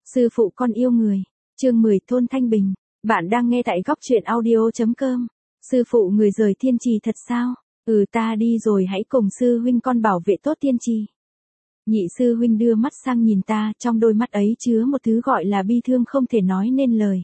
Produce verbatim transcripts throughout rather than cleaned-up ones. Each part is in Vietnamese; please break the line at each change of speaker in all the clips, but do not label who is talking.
Sư phụ con yêu người. Chương mười Thôn Thanh Bình. Bạn đang nghe tại góc truyện audio.com. Sư phụ người rời Thiên Trì thật sao? Ừ, ta đi rồi, hãy cùng sư huynh con bảo vệ tốt Thiên Trì. Nhị sư huynh đưa mắt sang nhìn ta, trong đôi mắt ấy chứa một thứ gọi là bi thương không thể nói nên lời.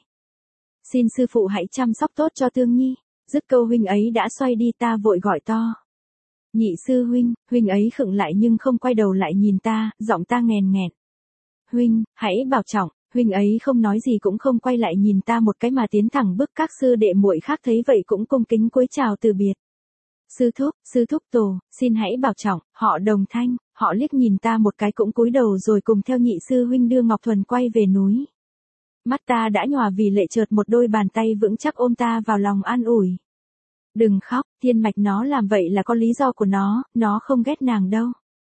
Xin sư phụ hãy chăm sóc tốt cho Tương Nhi. Dứt câu huynh ấy đã xoay đi, ta vội gọi to. Nhị sư huynh. Huynh ấy khựng lại nhưng không quay đầu lại nhìn ta, giọng ta nghèn nghẹn. Huynh, hãy bảo trọng. Huynh ấy không nói gì cũng không quay lại nhìn ta một cái mà tiến thẳng bước. Các sư đệ muội khác thấy vậy cũng cung kính cúi chào từ biệt. Sư thúc, sư thúc tổ, xin hãy bảo trọng. Họ Đồng Thanh, họ liếc nhìn ta một cái cũng cúi đầu rồi cùng theo nhị sư huynh đưa Ngọc Thuần quay về núi. Mắt ta đã nhòa vì lệ, chợt một đôi bàn tay vững chắc ôm ta vào lòng an ủi. Đừng khóc, Thiên Mạch nó làm vậy là có lý do của nó, nó không ghét nàng đâu.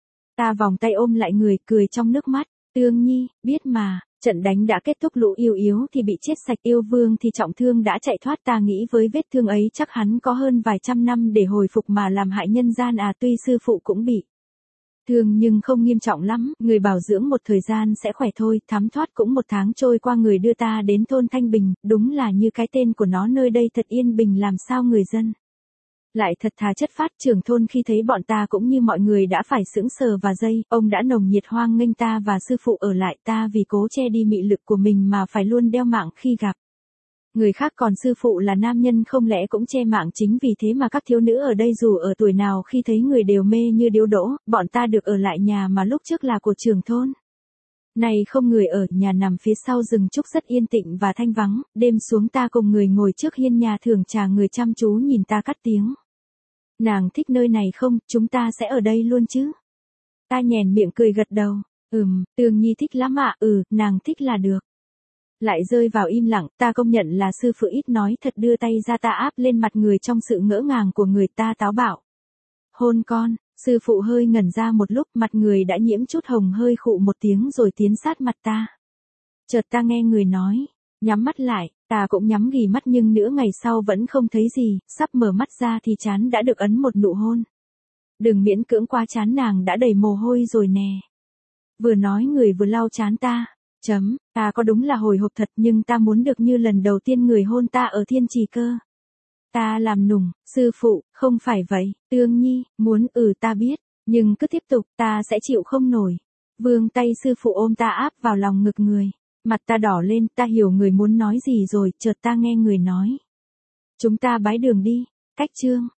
Ta vòng tay ôm lại người, cười trong nước mắt. Tương Nhi, biết mà, trận đánh đã kết thúc, lũ yêu yếu thì bị chết sạch, yêu vương thì trọng thương đã chạy thoát. Ta nghĩ với vết thương ấy chắc hắn có hơn vài trăm năm để hồi phục mà làm hại nhân gian à. Tuy sư phụ cũng bị thương nhưng không nghiêm trọng lắm, người bảo dưỡng một thời gian sẽ khỏe thôi. Thắm thoát cũng một tháng trôi qua, người đưa ta đến thôn Thanh Bình, đúng là như cái tên của nó, nơi đây thật yên bình, làm sao người dân lại thật thà chất phát. Trưởng thôn khi thấy bọn ta cũng như mọi người đã phải sững sờ và dây, ông đã nồng nhiệt hoan nghênh ta và sư phụ ở lại. Ta vì cố che đi mị lực của mình mà phải luôn đeo mạng khi gặp người khác, còn sư phụ là nam nhân không lẽ cũng che mạng. Chính vì thế mà các thiếu nữ ở đây dù ở tuổi nào khi thấy người đều mê như điếu đỗ. Bọn ta được ở lại nhà mà lúc trước là của trưởng thôn. Này không người ở, nhà nằm phía sau rừng trúc rất yên tĩnh và thanh vắng. Đêm xuống ta cùng người ngồi trước hiên nhà thưởng trà, người chăm chú nhìn ta cất tiếng. Nàng thích nơi này không, chúng ta sẽ ở đây luôn chứ? Ta nhoẻn miệng cười gật đầu. Ừm, Tương Nhi thích lắm ạ. Ừ, nàng thích là được. Lại rơi vào im lặng. Ta công nhận là sư phụ ít nói thật, đưa tay ra ta áp lên mặt người. Trong sự ngỡ ngàng của người ta táo bạo. Hôn con. Sư phụ hơi ngẩn ra một lúc, mặt người đã nhiễm chút hồng, hơi khụ một tiếng rồi tiến sát mặt ta. Chợt ta nghe người nói, nhắm mắt lại. Ta cũng nhắm ghì mắt nhưng nửa ngày sau vẫn không thấy gì. Sắp mở mắt ra thì trán đã được ấn một nụ hôn. Đừng miễn cưỡng quá, trán nàng đã đầy mồ hôi rồi nè. Vừa nói người vừa lau trán ta. Chấm, ta có đúng là hồi hộp thật, nhưng ta muốn được như lần đầu tiên người hôn ta ở Thiên Trì cơ. Ta làm nùng. Sư phụ, không phải vậy. Tương Nhi, muốn. Ừ, ta biết, nhưng cứ tiếp tục, ta sẽ chịu không nổi. Vương tay sư phụ ôm ta áp vào lòng ngực người. Mặt ta đỏ lên, ta hiểu người muốn nói gì rồi. Chợt ta nghe người nói, chúng ta bái đường đi. Cách chương